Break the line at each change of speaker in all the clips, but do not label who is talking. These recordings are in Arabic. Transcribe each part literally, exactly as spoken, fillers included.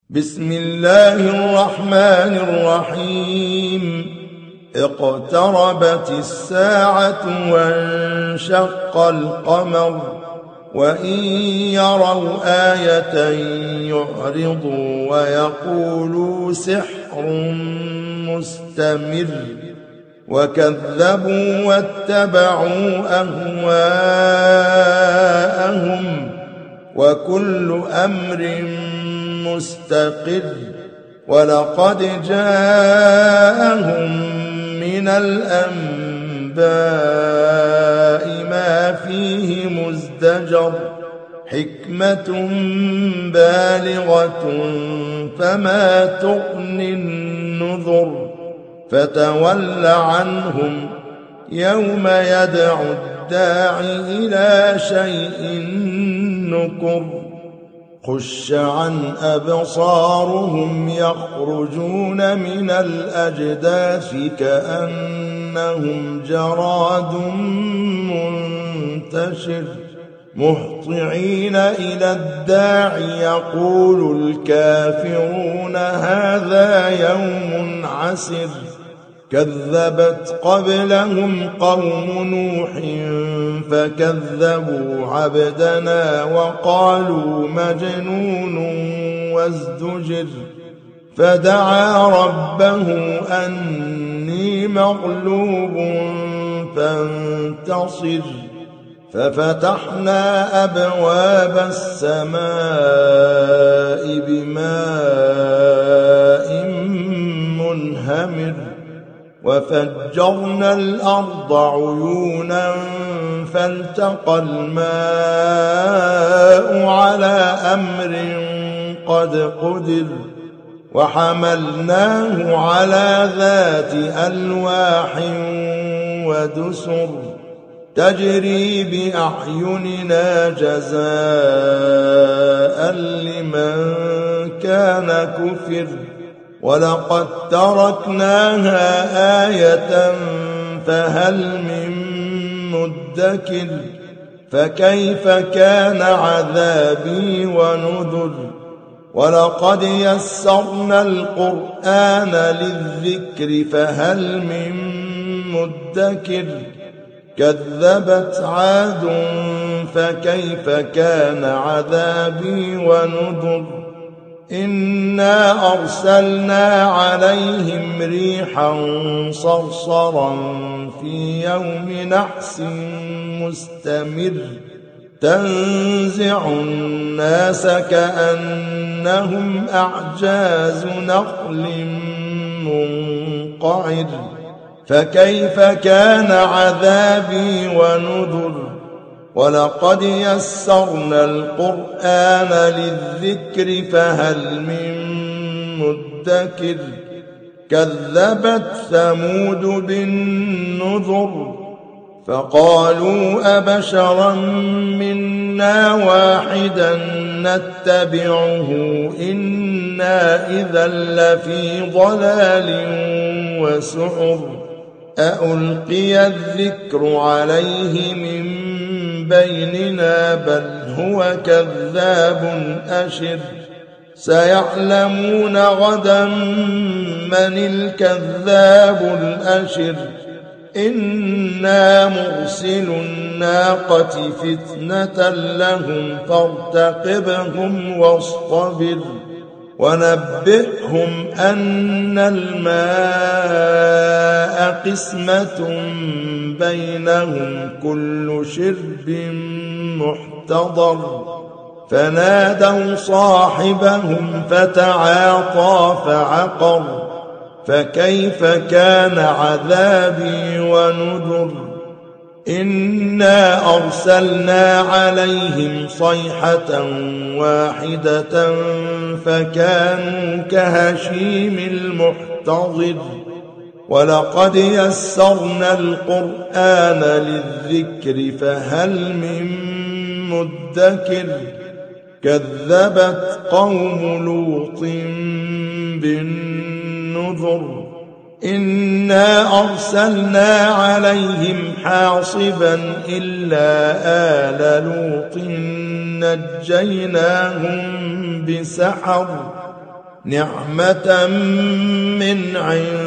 بسم الله الرحمن الرحيم اقتربت الساعة وانشق القمر وإن يروا آية يعرضوا ويقولوا سحر مستمر وكذبوا واتبعوا أهواءهم وكل أمر مستقر ولقد جاءهم من الأنباء ما فيه مزدجر حكمة بالغة فما تغني النذر فتول عنهم يوم يدعو الداعي إلى شيء نكر خش عن أبصارهم يخرجون من الأجداث كأنهم جراد منتشر مهطعين إلى الداعي يقول الكافرون هذا يوم عسر كذبت قبلهم قوم نوح فكذبوا عبدنا وقالوا مجنون وازدجر فدعا ربه أني مغلوب فانتصر ففتحنا أبواب السماء بماء منهمر وفجرنا الأرض عيونا فالتقى الماء على أمر قد قدر وحملناه على ذات ألواح ودسر تجري بأعيننا جزاء لمن كان كفر ولقد تركناها آية فهل من مدكر فكيف كان عذابي ونذر ولقد يسرنا القرآن للذكر فهل من مدكر كذبت عاد فكيف كان عذابي ونذر إنا أرسلنا عليهم ريحا صرصرا في يوم نحس مستمر تنزع الناس كأنهم أعجاز نخل منقعر فكيف كان عذابي ونذر ولقد يسرنا القرآن للذكر فهل من مدكر كذبت ثمود بالنذر فقالوا أبشرا منا واحدا نتبعه إنا إذا لفي ضلال وسعر أألقي الذكر عليه من بيننا بل هو كذاب أشر سيعلمون غدا من الكذاب الأشر إنا مرسل الناقة فتنة لهم فارتقبهم واصطبر ونبئهم أن الماء قسمة بينهم كل شرب محتضر فنادوا صاحبهم فتعاطى فعقر فكيف كان عذابي ونذر إنا أرسلنا عليهم صيحة واحدة فكانوا كهشيم المحتضر ولقد يسرنا القرآن للذكر فهل من مدكر كذبت قوم لوط بالنذر إنا أرسلنا عليهم حاصبا إلا آل لوط نجيناهم بسحر نعمة من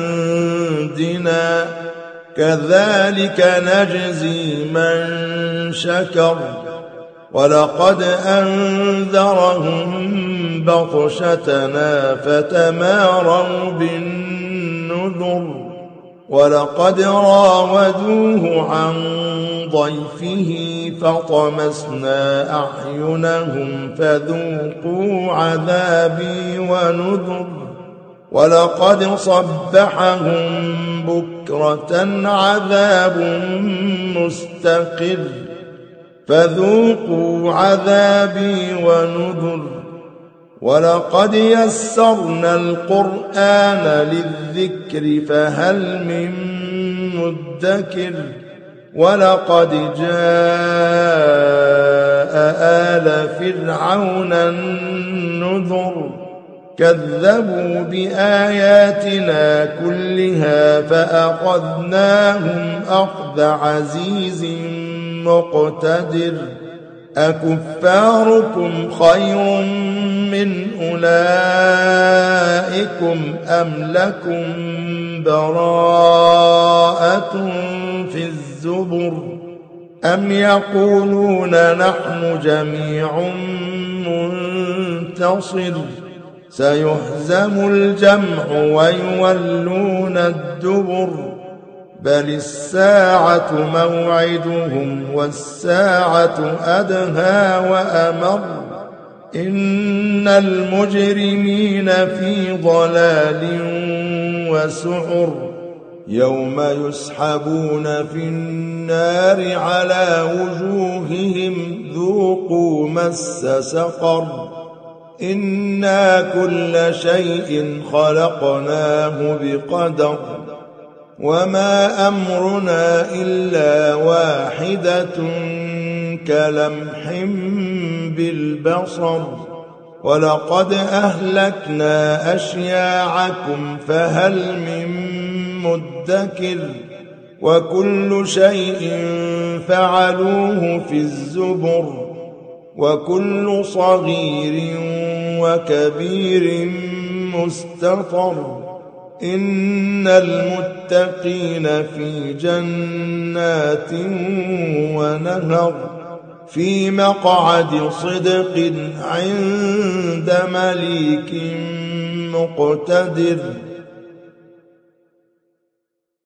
عندنا كذلك نجزي من شكر ولقد أنذرهم بطشتنا فتماروا بالنذر ولقد راودوه عن ضيفه فطمسنا أعينهم فذوقوا عذابي ونذر ولقد صبحهم بكرة عذاب مستقر فذوقوا عذابي ونذر ولقد يسرنا القرآن للذكر فهل من مدكر ولقد جاء آل فرعون النذر كذبوا بآياتنا كلها فأخذناهم أخذ عزيز مقتدر أكفاركم خير من أولئكم أم لكم براءة في الزبر أم يقولون نحن جميع منتصر سيهزم الجمع ويولون الدبر بل الساعة موعدهم والساعة أدهى وأمر إن المجرمين في ضلال وسعر يوم يسحبون في النار على وجوههم ذوقوا مس سقر إنا كل شيء خلقناه بقدر وما أمرنا إلا واحدة كلمح بالبصر ولقد أهلكنا أشياعكم فهل من مدكر وكل شيء فعلوه في الزبر وكل صغير وكبير مستطر إن المتقين في جنات ونهر في مقعد صدق عند مليك مقتدر